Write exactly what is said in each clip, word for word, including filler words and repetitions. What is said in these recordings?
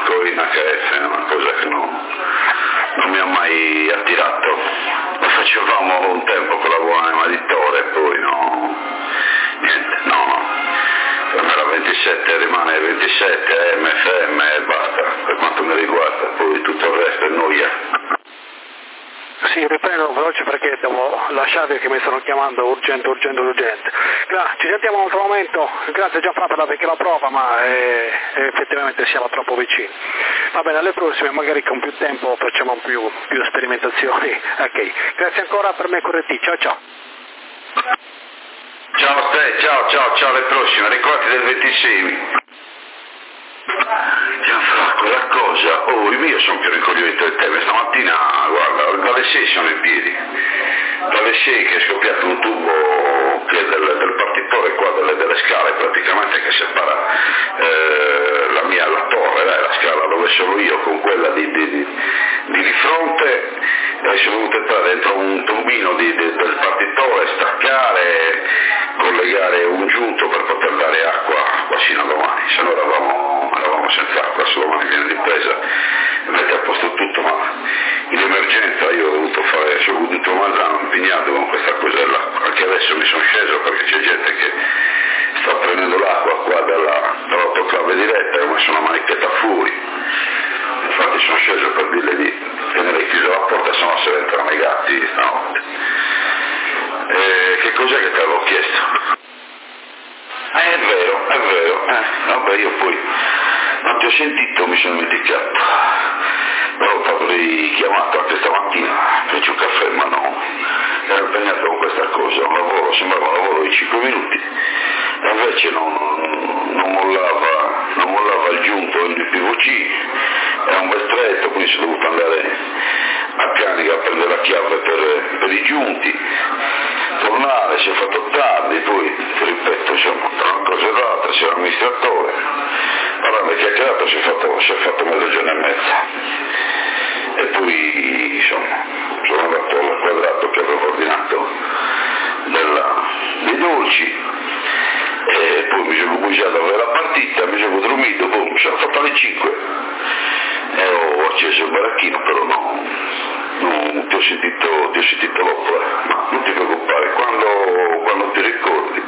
Marco in H F, è una cosa che non, non mi ha mai attirato. Lo facevamo un tempo con la buona editore, poi no, niente, no, no. Per me la ventisette rimane ventisette, M F M e basta, per quanto mi riguarda, poi tutto il resto è noia. Sì, riprendo veloce perché devo lasciarvi che mi stanno chiamando urgente, urgente, urgente. Gra- ci sentiamo un altro momento, grazie Gianfranco per la vecchia prova, ma eh, effettivamente siamo troppo vicini. Va bene, alle prossime magari con più tempo facciamo più, più sperimentazioni. Ok, grazie ancora, per me corretti, ciao ciao. Ciao a te, ciao, ciao, ciao, alle prossime, ricordati del ventisei. Gianfranco, la cosa, oh, io sono più rincoglionito di te, stamattina, guarda, dalle sei sono in piedi, dalle sei che è scoppiato un tubo che è del, del partitore qua delle, delle scale praticamente che separa eh, la mia, la torre, dai, la scala dove sono io con quella di, di, di, di, di fronte, e sono dovuto entrare dentro un turbino di, di, del partitore, staccare, collegare un giunto per poter dare acqua qua fino a domani, se no eravamo, eravamo senza acqua, se domani viene ripresa e mette a posto tutto, ma in emergenza io ho dovuto fare, sono venuto a Manzano impegnato con questa cosa dell'acqua, anche adesso mi sono sceso perché c'è gente che sta prendendo l'acqua qua dalla, dall'autoclave diretta e ho messo una manichetta fuori, infatti sono sceso per dirle di tenere chiusa la porta, se no se entrano i gatti stanotte. E che cos'è che ti avevo chiesto? Eh, è vero, è vero, eh, vabbè io poi non ti ho sentito, mi sono dimenticato, però ti avrei chiamato anche stamattina, feci un caffè, ma no, ero impegnato con questa cosa, un lavoro, sembrava un lavoro di cinque minuti, e invece non, non, non, mollava, non mollava il giunto il P V C, era un bel stretto, quindi sono dovuto andare a Canica a prendere la chiave per, per i giunti, tornare, si è fatto tardi, poi ti ripeto, insomma, tra una cosa e l'altra, c'era l'amministratore, parlando di chiacchierato si è fatto, si è fatto mezzogiorno e mezza, e poi insomma sono andato al quadrato che avevo ordinato della, dei dolci, e poi mi sono bugiato a vedere la partita, mi sono dormito, poi mi sono fatto alle cinque e ho acceso il baracchino, però no, non ti ho sentito, ti ho sentito l'opera, ma non ti preoccupare, quando, quando ti ricordi.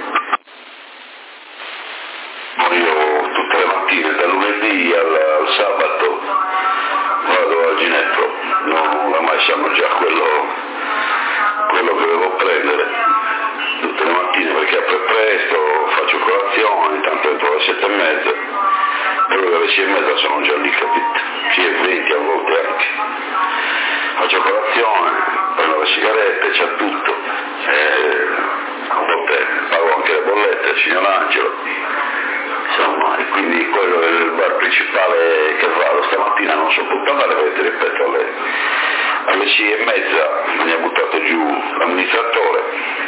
Io tutte le mattine, dal lunedì al, al sabato, vado al Ginepro, no, oramai sanno già quello, quello che devo prendere, tutte le mattine perché apre presto, faccio colazione, tanto entro alle sette e mezza, però alle sei e mezza sono già lì, capito? sei e venti a volte anche. Faccio colazione, prendo le sigarette, c'è tutto, e a volte pago anche le bollette, il signor Angelo, insomma, e quindi quello è il bar principale che vado stamattina, non so potuto andare perché ti ripeto alle, alle sei e mezza mi ha buttato giù l'amministratore,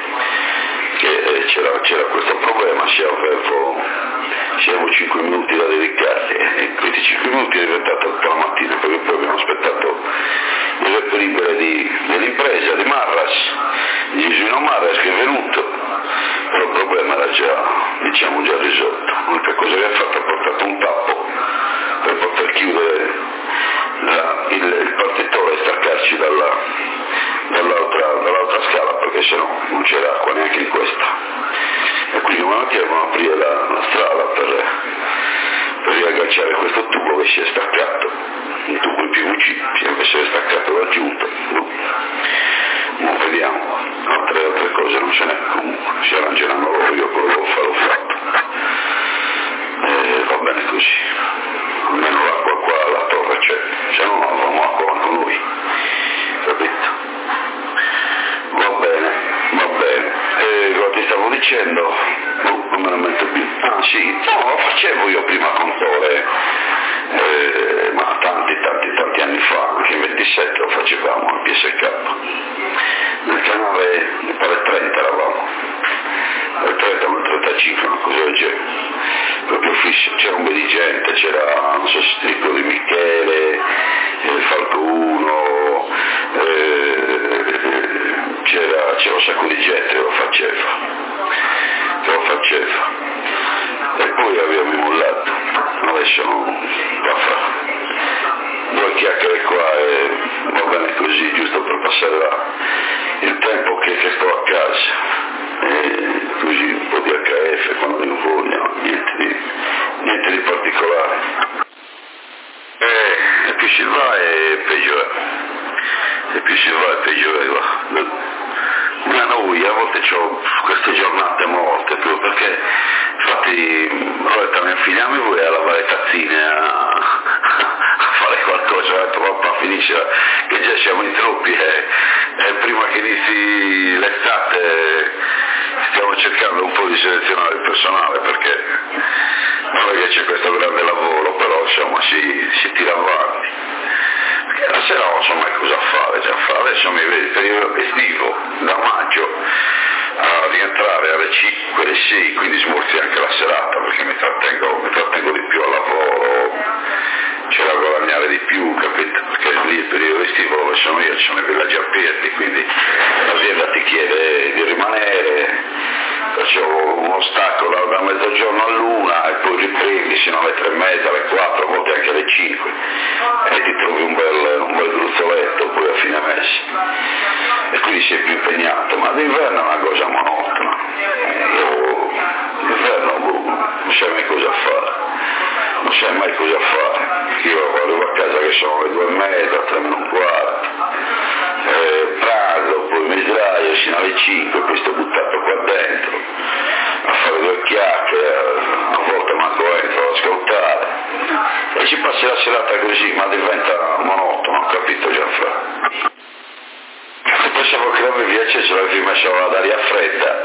che c'era, c'era questo problema, se avevo, se avevo cinque minuti da dedicarli, e questi cinque minuti è diventato tutta la mattina, perché poi abbiamo aspettato il reperibile di, dell'impresa, di Marras, di Gisuino Marras che è venuto, però il problema era già, diciamo, già risolto. L'unica cosa che ha fatto ha portato un tappo per poter chiudere la, il, il partitore e staccarci dalla, dall'altra, dall'altra scala, perché sennò non c'era acqua neanche in questa. E quindi una mattina devono aprire la, la strada per, per riagganciare questo tubo che si è staccato, un tubo in P V C, che si è staccato dal giunto. No. Non vediamo, altre, altre cose non ce n'è, comunque si arrangeranno loro, io quello che ho fatto l'ho fatto. E va bene così, almeno l'acqua qua alla torre c'è, se no non avevamo acqua con noi, capito? Va bene, va bene. E cosa ti stavo dicendo? Oh, non me ne metto più. Ah sì, no, lo facevo io prima con Tore, eh, ma tanti, tanti, tanti anni fa, anche in ventisette lo facevamo al P S K. Nel canale, mi pare trenta eravamo, nel trenta o nel trentacinque, una cosa del genere, proprio fisso, c'era un po' di gente, c'era, non so se ti ricordi, Michele, eh, Falco uno, eh, c'era, c'era un sacco di gente che lo faceva, che lo faceva, e poi abbiamo mollato, adesso non va a fare. che, che sto a casa, e così un po' di acca effe quando ne voglio, niente di, niente di particolare. E più si va e peggio è, e più si va e peggio è, va. Ma noi a volte ho queste giornate morte, proprio perché infatti Roberta mi infiliamo voi a lavare tazzine, a, a fare qualcosa, ho detto papà finisce che già siamo in troppi e, e prima che inizi l'estate stiamo cercando un po' di selezionare il personale perché non è che c'è questo grande lavoro, però insomma si, si tira avanti. Perché la sera non so mai cosa fare, già fare. Adesso mi vedi periodo estivo, da maggio a rientrare alle cinque, alle sei, quindi smorzi anche la serata perché mi trattengo, mi trattengo di più al lavoro, c'è da guadagnare di più, capito? Perché lì il periodo estivo dove sono io, ci sono i villaggi aperti, quindi l'azienda ti chiede di rimanere, facevo un ostacolo da, da mezzogiorno all'una e poi riprendi sino alle tre e mezza, alle quattro, a volte anche alle cinque e ti trovi un bel, un bel gruzzoletto poi a fine mese e quindi sei più impegnato, ma d'inverno è una cosa monotona, io d'inverno non sai mai cosa fare, non sai mai cosa fare, io arrivo a casa che sono le due e mezza, tre meno un quarto, eh, pranzo, poi mi sdraio sino alle cinque, poi sto buttato qua dentro a fare due chiacchiere, a volte manco entro ad ascoltare e ci passi la serata così, ma diventa monotono, capito Gianfranco? Pensavo che l'avevi acceso, l'avevi messo ad aria fredda.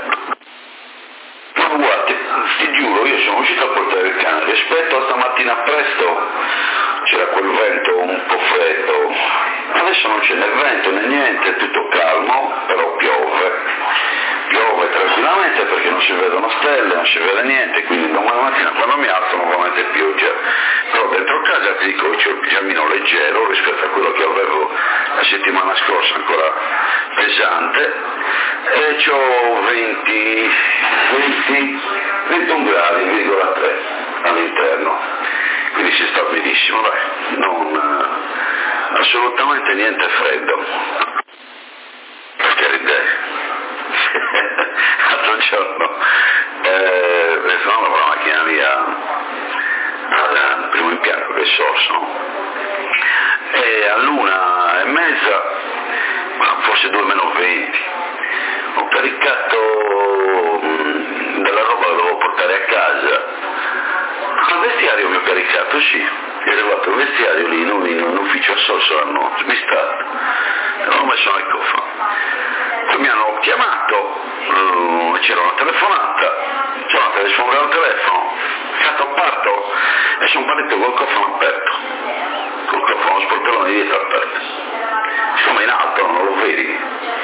Ma guarda, ti giuro, io sono uscito a portare il cane, rispetto a stamattina presto c'era quel vento un po' freddo, adesso non c'è né vento né niente, è tutto calmo, però piove, piove tranquillamente perché non si vedono stelle, non si vede niente, quindi domani mattina quando mi alzo nuovamente pioggia, però dentro casa ti dico c'ho il pigiamino leggero rispetto a quello che avevo la settimana scorsa, ancora pesante, e c'ho venti, venti, ventuno gradi, virgola tre all'interno, quindi si sta benissimo, dai, non, assolutamente niente freddo, per carità. L'altro giorno eh, stavamo con la macchina mia al primo impianto che è Sorso e all'una e mezza, ma forse due meno venti, ho caricato mh, della roba che dovevo portare a casa. Al vestiario mi ho caricato, sì, è arrivato il vestiario lì in un, in un ufficio a Sorso, l'hanno smistato e l'ho messo nel cofano. Poi mi hanno chiamato, uh, c'era una telefonata, c'era una telefonata al telefono, fatto parto e sono partito col cofano aperto, col cofano sportellone dietro aperto, siccome in alto non lo vedi,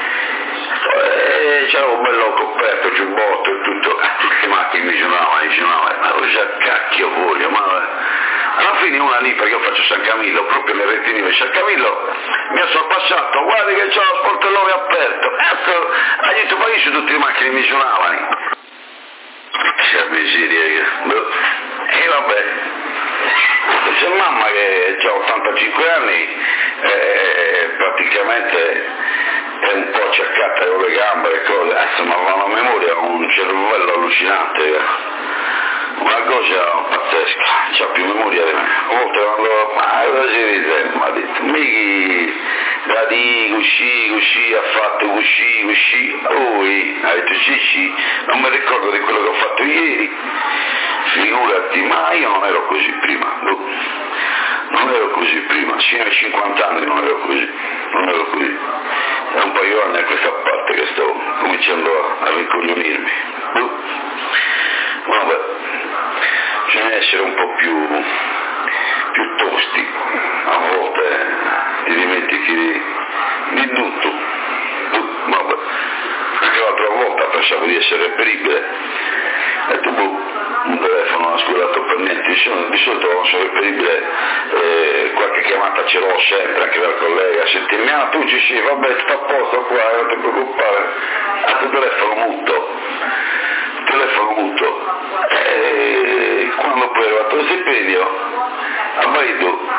e c'era un bello coperto, giubbotto e tutto, eh, tutte le macchine mi giuravano, mi giuravano, ma cosa cacchio voglio, ma alla fine una lì, perché io faccio San Camillo, proprio nel rettilineo di San Camillo, mi ha sorpassato, guardi che c'è lo sportellone aperto, ecco, ha detto, ma io su tutte le macchine mi suonavano. C'è miseria, e vabbè, c'è mamma che ha ottantacinque anni, eh, praticamente è un po' acciaccata con le gambe e cose, insomma ha una memoria, un cervello allucinante. Una cosa pazzesca, c'ha più memoria di me. A volte quando, ma cosa si ride? Mi ha detto, mica la di così, così, ha fatto così, così, poi ha detto sì, sì, non mi ricordo di quello che ho fatto ieri, figurati, ma io non ero così prima, no. Non ero così prima, sino ai cinquanta anni non ero così, non ero così. È un paio di anni a questa parte che sto cominciando a, a rincoglionirmi. No. Vabbè, bisogna essere un po' più, più tosti, a volte ti dimentichi di, di tutto, vabbè, anche l'altra volta pensavo di essere reperibile, e tu un telefono non ha scusato per niente, di solito, di solito non sono reperibile, eh, qualche chiamata ce l'ho sempre anche dal collega, senti, ah tu ci sei, vabbè sta a posto qua, non ti preoccupare, a tuo telefono muto. telefono muto e quando poi è arrivato lo stipendio al marito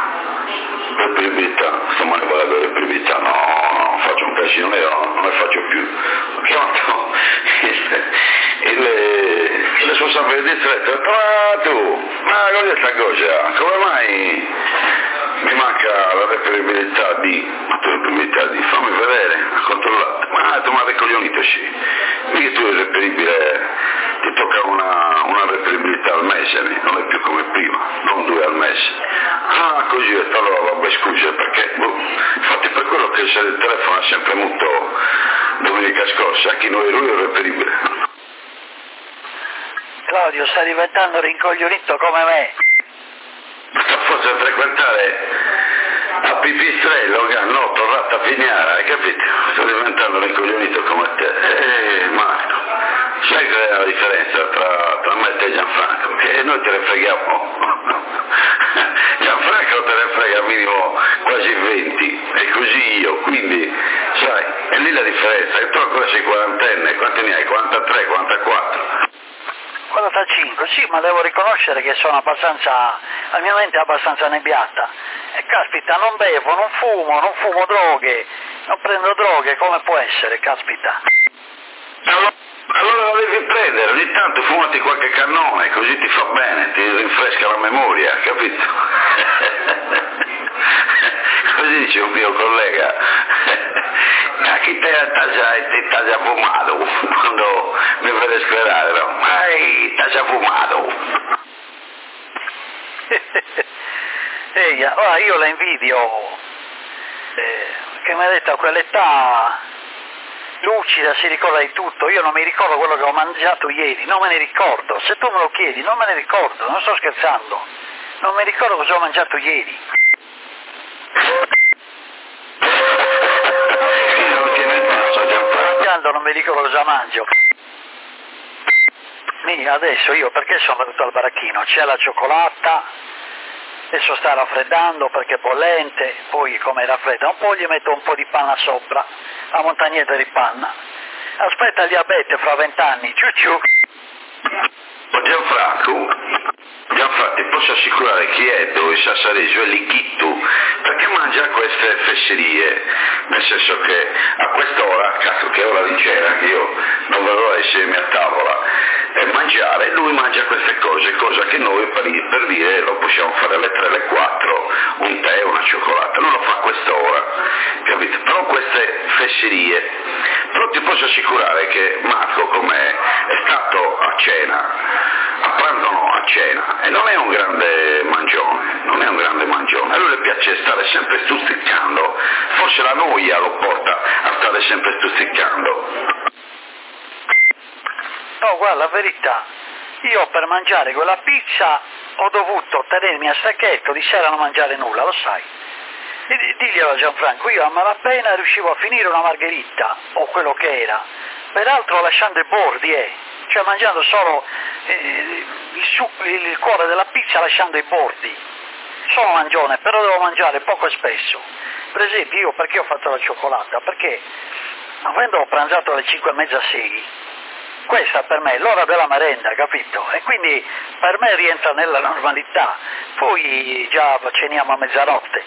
reperibilità, stamane volevo reperibilità, no, no, faccio un casino, io non le faccio più. Ho chiamato il, il, il responsabile di distretto, ma tu, ma cos'è questa cosa? Come mai mi manca la reperibilità di, ma tu reperibilità di, fammi vedere, ha controllato, ma tu mi hai ricoglionito, sì, mica tu è reperibile, ti tocca una, una reperibilità al mese, non è più come prima, non due al mese. Ah, così, allora vabbè, scusa, perché, boh, infatti per quello che il telefono è sempre muto domenica scorsa, anche noi lui è reperibile. Claudio, stai diventando rincoglionito come me. Sta forse a frequentare a Pipistrello, no, tornata a Pignara, hai capito? Sto diventando rincoglionito come te. Eh, Marco, sai qual è la differenza tra, tra me e te Gianfranco? Che noi te ne freghiamo. Gianfranco te ne frega minimo quasi venti, e così io, quindi, sai, è lì la differenza, che tu ancora sei quarantenne, quanti ne hai? quarantatré, quarantaquattro? quarantacinque, sì, ma devo riconoscere che sono abbastanza, la mia mente è abbastanza nebbiata. E caspita, non bevo, non fumo, non fumo droghe, non prendo droghe, come può essere, caspita? Allora, allora la devi prendere, ogni tanto fumati qualche cannone, così ti fa bene, ti rinfresca la memoria, capito? Così dice un mio collega, a chi te t'ha già fumato quando mi vede sclerare, no? Mai t'ha già fumato. Ehi, ora io la invidio, eh, che mi ha detto a quell'età lucida, si ricorda di tutto. Io non mi ricordo quello che ho mangiato ieri, non me ne ricordo, se tu me lo chiedi non me ne ricordo, non sto scherzando, non mi ricordo cosa ho mangiato ieri. Non mi ricordo cosa mangio. Mi, adesso io perché sono venuto al baracchino? C'è la cioccolata, adesso sta raffreddando perché è bollente, poi come raffredda un po' gli metto un po' di panna sopra, la montagnetta di panna. Aspetta il diabete fra vent'anni, ciu ciu. Gianfranco, Gianfranco, ti posso assicurare chi è dove Sassarese è Lichittu, perché mangia queste fesserie, nel senso che a quest'ora, cazzo che è ora di cena, che io non verrò assieme a tavola, e mangiare, lui mangia queste cose, cosa che noi per, per dire lo possiamo fare alle tre, alle quattro, un tè, una cioccolata, lui lo fa a quest'ora, capito? Però queste fesserie, però ti posso assicurare che Marco con me è stato a cena, a pranzo no, a cena, e non è un grande mangione, non è un grande mangione, a lui le piace stare sempre stuzzicando, forse la noia lo porta a stare sempre stuzzicando. No, guarda, la verità, io per mangiare quella pizza ho dovuto tenermi a sacchetto, di sera non mangiare nulla, lo sai. E diglielo a Gianfranco, io a malapena riuscivo a finire una margherita, o quello che era, peraltro lasciando i bordi, eh, cioè mangiando solo eh, il, succo, il cuore della pizza lasciando i bordi. Sono mangione, però devo mangiare poco e spesso. Per esempio io perché ho fatto la cioccolata? Perché avendo pranzato alle cinque e mezza, sei, questa per me è l'ora della merenda, capito? E quindi per me rientra nella normalità, poi già ceniamo a mezzanotte.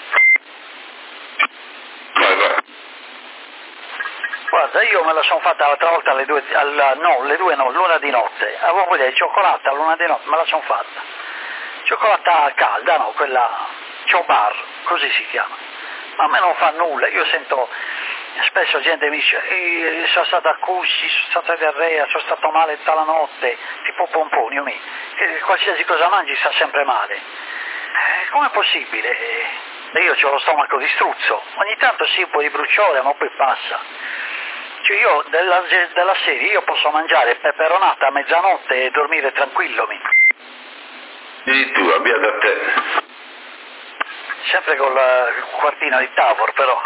Guarda, io me la sono fatta l'altra volta alle due, alla, no, le due no, l'una di notte, avevo voglia di cioccolata all'una di notte, me la sono fatta. Cioccolata calda, no, quella Chobar, così si chiama. Ma a me non fa nulla, io sento... Spesso gente mi dice, eh, sono stato a Cusci, sono stato a diarrea, sono stato male tutta la notte, tipo pomponio, mi. Eh, qualsiasi cosa mangi sta sempre male. Eh, com'è possibile? Eh, io ho lo stomaco di struzzo, ogni tanto sì, un po' di bruciore, ma poi passa. Cioè io della, della serie io posso mangiare peperonata a mezzanotte e dormire tranquillo, mi. E tu, abbia da te. Sempre con la quartina di Tavor, però.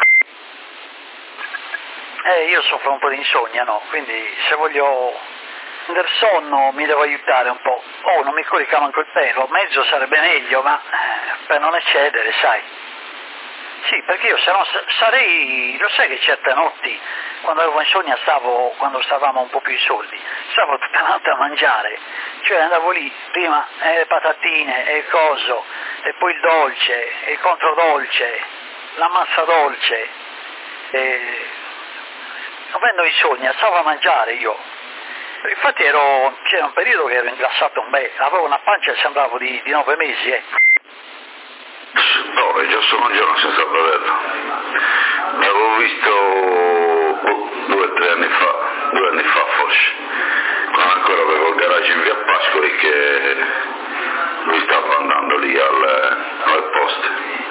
Eh, io soffro un po' di insonnia, no? Quindi se voglio prendere sonno mi devo aiutare un po'. Oh, non mi corica manco il pelo, mezzo sarebbe meglio, ma eh, per non eccedere, sai. Sì, perché io se no sarei, lo sai che certe notti, quando avevo insonnia, stavo, quando stavamo un po' più in soldi, stavo tutta la notte a mangiare, cioè andavo lì, prima eh, le patatine, e il coso, e poi il dolce, e il controdolce, la massa dolce, e... avendo insonnia, stavo a mangiare io. Infatti ero, c'era un periodo che ero ingrassato un bel, avevo una pancia che sembrava di, di nove mesi, eh. No, è già solo un giorno senza vederlo. L'avevo visto oh, due o tre anni fa, due anni fa forse, quando ancora avevo il garage in via Pascoli che lui stava andando lì alle, alle poste.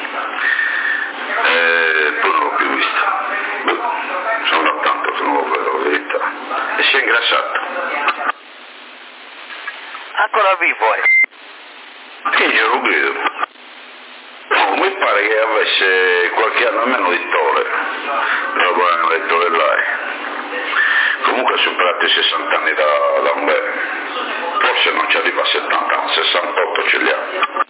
E poi non l'ho più visto. Beh, sono da tanto che non lo vedo, la verità. E si è ingrassato. Ancora vivo, eh? Che glielo grido. No, mi pare che avesse qualche anno almeno di Tole, da buona detto dell'A I. Comunque ha superato i sessanta anni da, da un bel. Forse non ci arriva a settanta, ma sessantotto ce li ha.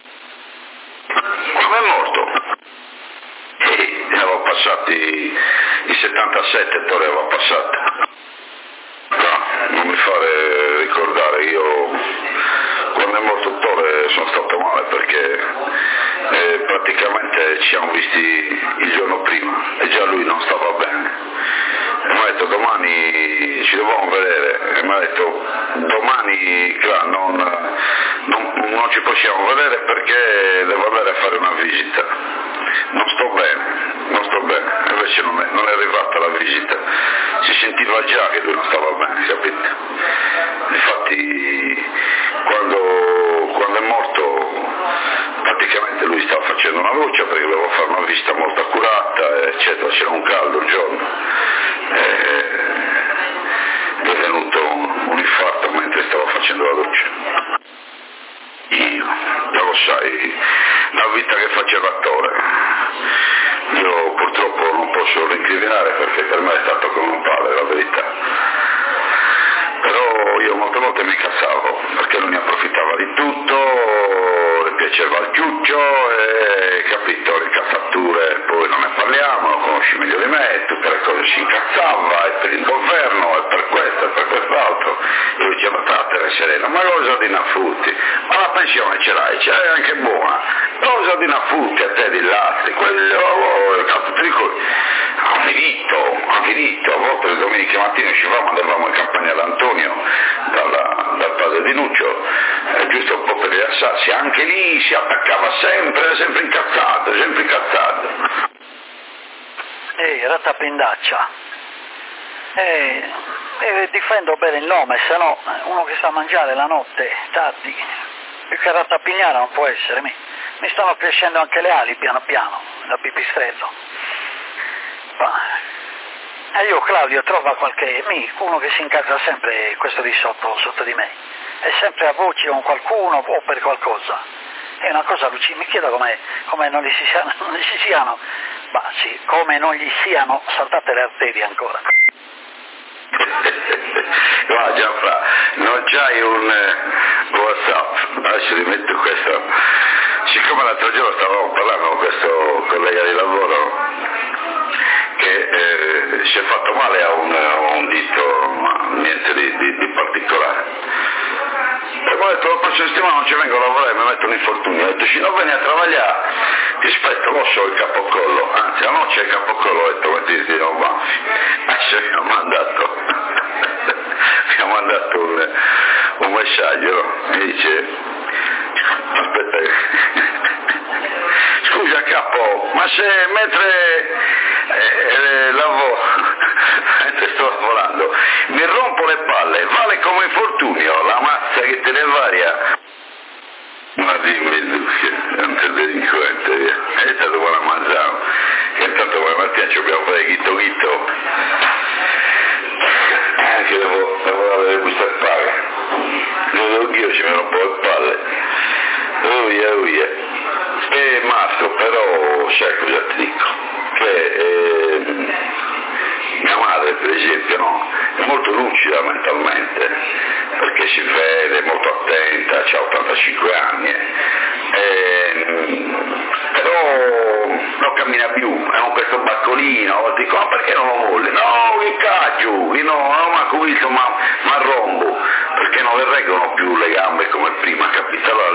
Come è morto? E ne aveva passati i settantasette, Tole aveva passato. No, non mi fare ricordare, io quando è morto Tole sono stato male perché eh, praticamente ci siamo visti il giorno prima e già lui non stava bene e mi ha detto domani ci dobbiamo vedere e mi ha detto domani clar, non, non, non ci possiamo vedere perché devo andare a fare una visita, non sto bene, non sto bene, invece non è, non è arrivata la visita, si sentiva già che lui non stava bene, capito? Infatti quando, quando è morto praticamente lui stava facendo una doccia perché doveva fare una visita molto accurata, eccetera, c'era un caldo un giorno, e gli è venuto un, un infarto mentre stava facendo la doccia. Io, già lo sai, la vita che faceva attore, io purtroppo non posso rincriminare perché per me è stato come un padre, la verità. Però io molte volte mi incazzavo perché lui ne approfittava di tutto, le piaceva il ciuccio e capito, le incazzature poi non ne parliamo, lo conosci meglio di me, tutte le cose si incazzava e per il governo e per questo e per quest'altro, e lui diceva state sereno, ma cosa di Nafutti? Ma la pensione ce l'hai, ce l'hai anche buona, cosa di Nafutti a te di lassi, quello, oh, cazzo ti dico, ha finito, ha finito, a volte le domeniche mattine uscivamo, andavamo in campagna d'Antonio, dalla, dal padre di Nuccio, eh, giusto un po' per rilassarsi, anche lì si attaccava sempre, sempre incazzato, sempre incazzato. Ehi, rattapindaccia. Eh, eh, difendo bene il nome, se no uno che sta a mangiare la notte, tardi, più che rattapignare non può essere, mi, mi stanno crescendo anche le ali piano piano, da pipistrello. Ma, e io Claudio trova qualche, mi, uno che si incazza sempre questo di sotto, sotto di me, è sempre a voce con qualcuno o per qualcosa, è una cosa allucinante, mi chiedo come, come non gli si siano, non gli si siano, ma sì, come non gli siano saltate le arterie ancora. No, Gianfra, non c'hai un eh, WhatsApp, adesso ti metto questo, siccome l'altro giorno stavamo parlando con questo collega di lavoro che eh, si è fatto male a un, a un dito, ma niente di, di, di particolare, e mi ha detto la prossima settimana non ci vengo a lavorare, mi metto un infortunio, ho detto se non vieni a lavorare ti aspetto, lo so il capocollo, anzi la noce il capocollo, ho detto mettiti non banfi, adesso mi ha mandato mi ha mandato un, un messaggio, mi dice aspetta scusa capo, ma se mentre eh, lavoro mentre sto lavorando mi rompo le palle, vale come infortunio la mazza che te ne varia? Ma dimmi è un delinquente, è stato buona mangiare, che intanto poi mattina ci dobbiamo fare ghito ghito, che devo, devo avere questa paga, lo devo io ci mi rompo le palle, uia uia. E Marco, però sai cosa ti dico? Che eh, mia madre per esempio no, è molto lucida mentalmente, perché si vede, è molto attenta, ha ottantacinque anni, eh, però non cammina più,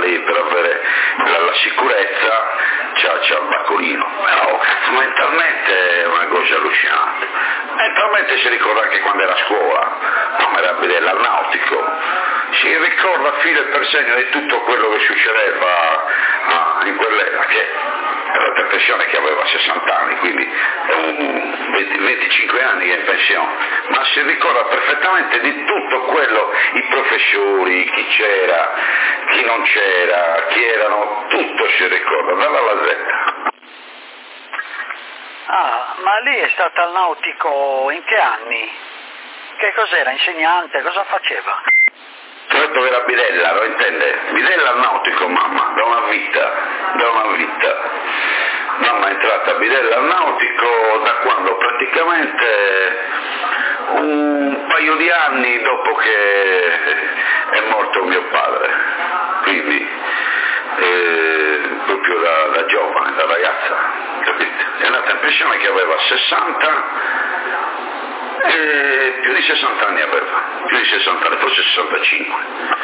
lei per avere la, la sicurezza c'ha, c'ha il baccolino, però mentalmente è una cosa allucinante. Mentalmente si ricorda anche quando era a scuola, come era a Bidella al nautico, si ricorda filo e per segno di tutto quello che succedeva ah, in quell'era, che era la pensione che aveva sessanta anni, quindi è un venti, venticinque anni che è in pensione, ma si ricorda perfettamente di tutto quello, i professori, chi c'era, chi non c'era, chi erano, tutto si ricorda, dalla alla Z. Ah, ma lei è stata al nautico in che anni? Che cos'era? Insegnante? Cosa faceva? Ho detto che era Bidella, lo intende? Bidella al nautico, mamma, da una vita, da una vita. Mamma è entrata a Bidella al nautico da quando praticamente un paio di anni dopo che è morto mio padre, quindi eh, proprio da, da giovane, da ragazza, capite? È andata in pensione che aveva sessanta, eh, più di sessanta anni aveva, più di sessanta anni, forse sessantacinque.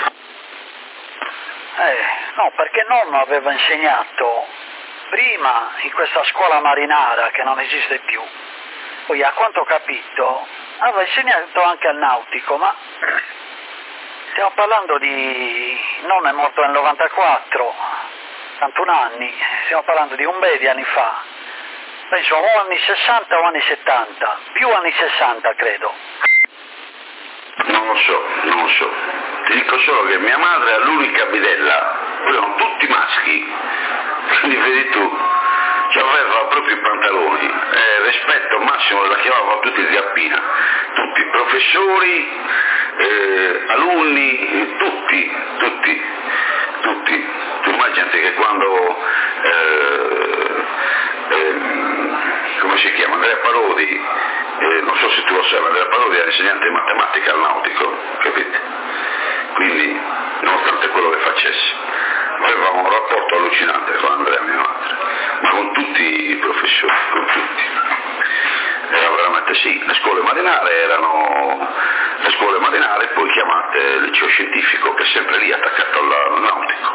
Eh, no, perché nonno aveva insegnato prima in questa scuola marinara che non esiste più, poi a quanto ho capito aveva insegnato anche al nautico, ma stiamo parlando di... nonno è morto nel novantaquattro, ottantuno anni, stiamo parlando di un bel di anni fa, penso o anni sessanta o anni settanta, più anni sessanta credo. Non lo so, non lo so, ti dico solo che mia madre è l'unica Bidella, poi erano tutti maschi, quindi vedi tu, ci aveva proprio i pantaloni, eh, rispetto massimo, la chiamavano tutti Zappina, tutti professori, eh, alunni, tutti, tutti, tutti, tu immaginati che quando, eh, eh, come si chiama, Andrea Parodi, eh, non so se tu lo sai, ma Andrea Parodi era insegnante di matematica al nautico, capite? Quindi, nonostante quello che facesse, avevamo un rapporto allucinante con Andrea e mia madre, ma con tutti i professori, con tutti. Era veramente sì, le scuole marinare erano le scuole marinare poi chiamate liceo scientifico, che è sempre lì attaccato al, al nautico.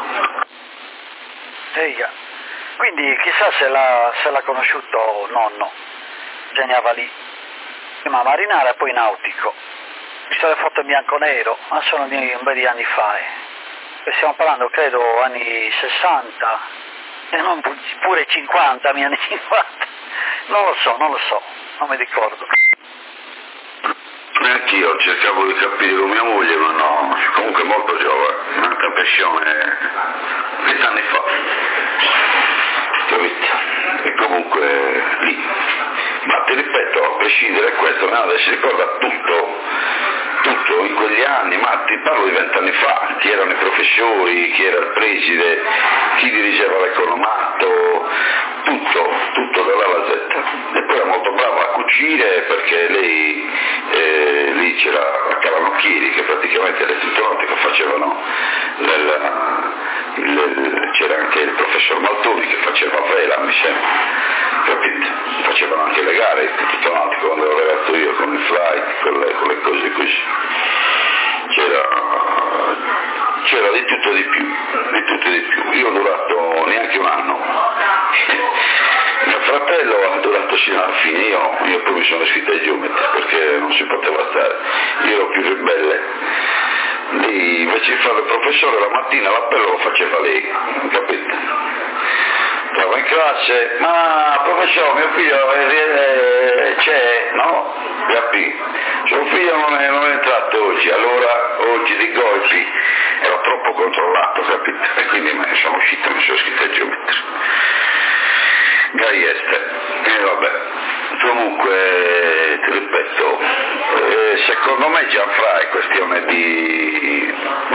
Eia. Quindi chissà se l'ha, se l'ha conosciuto nonno, insegnava lì, prima marinare e poi nautico. Visto le foto in bianco e nero, ma sono di un bel di anni fa. Eh. Stiamo parlando credo anni sessanta, e non pure cinquanta, miei anni cinquanta. Non lo so, non lo so, non mi ricordo. Neanch'io cercavo di capire con mia moglie, ma no, comunque molto giovane, un'altra in pensione vent'anni fa, capito? E comunque lì. Ma ti ripeto, a prescindere da questo, mia madre si ricorda tutto, tutto in quegli anni, ma ti parlo di vent'anni fa, chi erano i professori, chi era il preside, chi dirigeva l'economato, tutto, tutto dalla alla Z. E poi era molto brava a cucire perché lei, eh, lì c'era a Calanocchieri, che praticamente l'istituto che facevano, nel, il, c'era anche il professor Maltoni che faceva vela, mi sembra, capite? Facevano anche le gare, l'istituto nautico quando ero ragazzo io, con il flight, con le, con le cose così. C'era, c'era di tutto e di più, di tutto e di più. Io ho durato neanche un anno. Mio fratello ha durato sino alla fine, io, io poi mi sono iscritto ai geometri perché non si poteva stare, io ero più ribelle. Lei invece di fare il professore la mattina l'appello lo faceva lei, capite? Stavo in classe, ma professore mio figlio eh, c'è, no? Capì? Suo figlio non è, non è entrato oggi, allora oggi di golpi ero troppo controllato, capite? E quindi me ne sono uscito e mi sono iscritto ai geometri. Gaieste, e eh, vabbè, comunque ti ripeto, eh, secondo me Gianfra è questione di...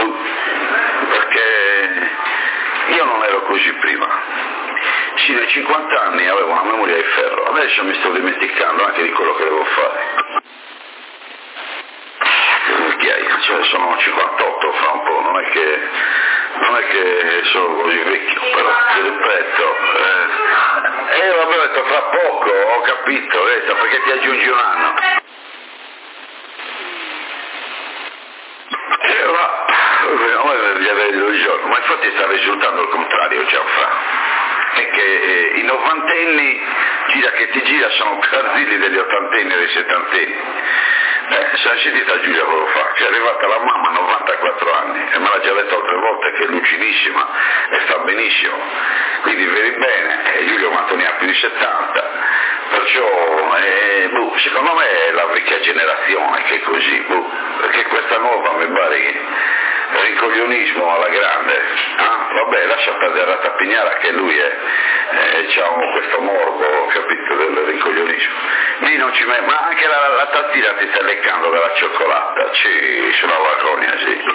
perché io non ero così prima, sì nei cinquanta anni avevo una memoria di ferro, adesso mi sto dimenticando anche di quello che devo fare. Cioè, sono cinquantotto fra un po', non è che, non è che sono così vecchio, però ti ripeto, eh, eh vabbè, ho detto fra poco, ho capito, ho detto, perché ti aggiungi un anno. Eh, ma, come gli avevi illusione, ma infatti sta risultando il contrario, Gianfranco. È che eh, i novantenni gira che ti gira sono più arzilli degli ottantenni e dei settantenni. Eh, sono sentita Giulia quello fa, che è arrivata la mamma a novantaquattro anni e me l'ha già detto altre volte che è lucidissima e sta benissimo, quindi vedi bene, e Giulio quanto ne ha più di settanta, perciò eh, boh, secondo me è la vecchia generazione che è così, boh, perché questa nuova mi pare che rincoglionismo alla grande, eh? Vabbè, lascia perdere a Tapignara che lui è, eh, diciamo, questo morbo, capito, del rincoglionismo. Lì non ci met- ma anche la, la tattina ti sta leccando dalla cioccolata, ci sulla vergogna, sì.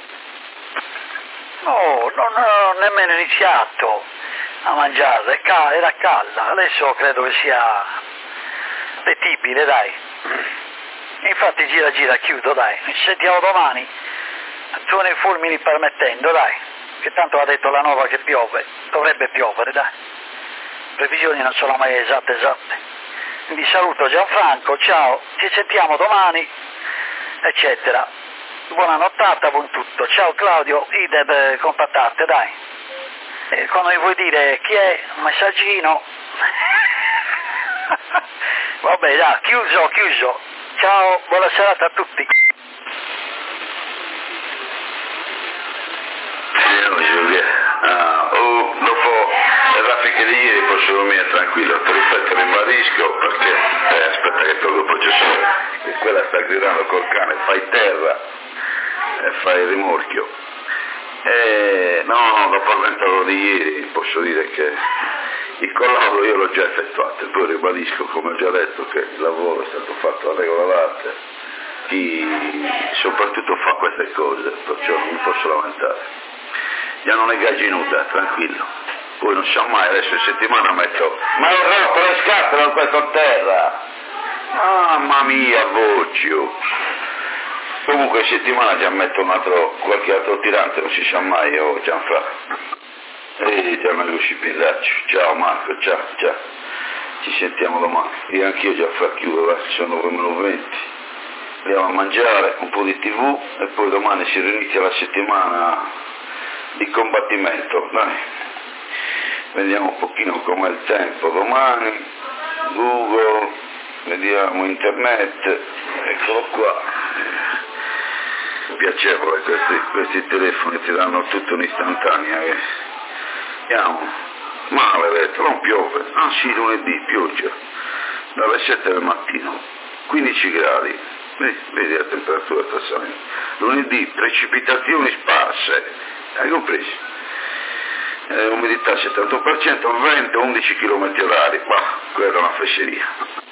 No, non ho nemmeno iniziato a mangiare, era calda, adesso credo che sia appetibile, dai. Infatti gira gira, chiudo, dai, ci sentiamo domani. Sono i fulmini permettendo, dai, che tanto ha detto la Nova che piove, dovrebbe piovere, dai. Previsioni non sono mai esatte esatte. Vi saluto Gianfranco, ciao, ci sentiamo domani, eccetera. Buona nottata, buon tutto. Ciao Claudio, idem, contattate, dai. E quando mi vuoi dire chi è, un messaggino. Vabbè, dai, chiuso, chiuso. Ciao, buona serata a tutti. Ah, oh, dopo le raffiche di ieri posso dormire tranquillo, te ripeto, ribadisco perché eh, aspetta che tolgo poi c'è solo che quella sta gridando col cane, fai terra e fai il rimorchio. E, no, dopo il ventotto di ieri posso dire che il collaudo io l'ho già effettuato e poi ribadisco, come ho già detto, che il lavoro è stato fatto a regola d'arte, chi soprattutto fa queste cose, perciò non mi posso lamentare. Già non è gagginuta, tranquillo. Poi non so mai, adesso in settimana metto, ma ho rotto le scarpe da questo a terra. Mamma mia, Boccio. Comunque in settimana già metto un altro, qualche altro tirante, non si sa mai, oh Gianfranco. E già me lo scipillaccio. Ciao Marco, ciao, ciao. Ci sentiamo domani. E anch'io già fra chiudo, sono nove meno venti. Andiamo a mangiare, un po' di tivù e poi domani si rinizia la settimana di combattimento, dai, vediamo un pochino com'è il tempo domani, Google, vediamo internet, eccolo qua, piacevole questi, questi telefoni ti danno tutto un'istantanea, eh. Vediamo, maledetto, non piove, ah sì, lunedì pioggia, dalle sette del mattino, quindici gradi, vedi, vedi la temperatura sta salendo, lunedì precipitazioni sparse, hai compreso? Eh, umidità settanta per cento, vento undici chilometri orari, bah, quella è una fesseria.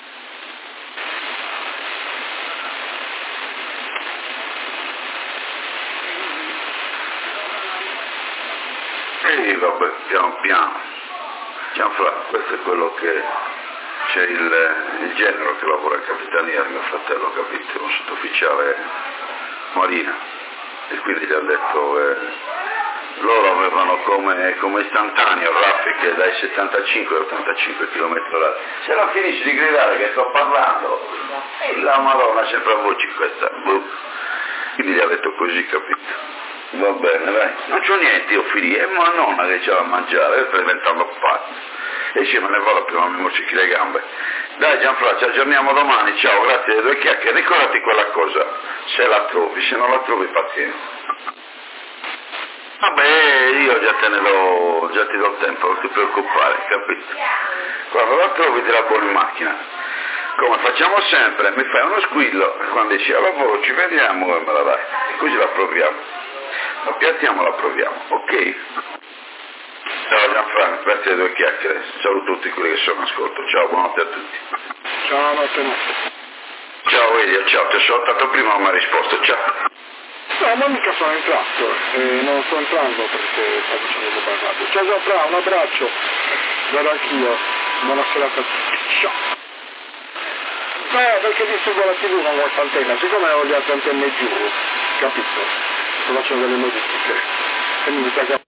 E vabbè, piano piano, Gianfranco, questo è quello che c'è il, il genero che lavora in capitania, mio fratello, capito, un sottufficiale marina, e quindi gli ha detto... Eh, loro avevano come, come istantaneo raffiche dai settantacinque ai ottantacinque chilometri orari. Se non finisci di gridare che sto parlando, e la Madonna sempre a voce questa, boh. Quindi gli ha detto così, capito? Va bene, dai. Non c'ho niente, io figli, è ma nonna che c'ha da mangiare, sto diventando pazzo. E sì, me ne vado prima mi moccichi le gambe. Dai Gianfranco, ci aggiorniamo domani, ciao, grazie delle due chiacchiere, ricordati quella cosa, se la trovi, se non la trovi pazienza. Vabbè, io già te ne do, già ti do tempo, non ti preoccupare, capito? Quando la trovi ti la buono in macchina. Come facciamo sempre, mi fai uno squillo, quando esci al lavoro ci vediamo e me la dai. E così la proviamo. La piattiamo e la proviamo, ok? Ciao Gianfranco, grazie alle due chiacchiere. Saluto tutti quelli che sono in ascolto. Ciao, buonanotte a tutti. Ciao, notte, notte. Ciao Elia, ciao, ti ho salutato prima ma mi hai risposto, ciao. No, ma mica sono entrato, eh, non sto entrando perché sto facendo il parlato. Ciao Gianfranco, un abbraccio, vado anch'io, buona serata a tutti, ciao. No, perché distruggo la tivù con questa antenna, siccome ho le altre antenne giù, capito? Sto facendo delle modifiche, e mi sa che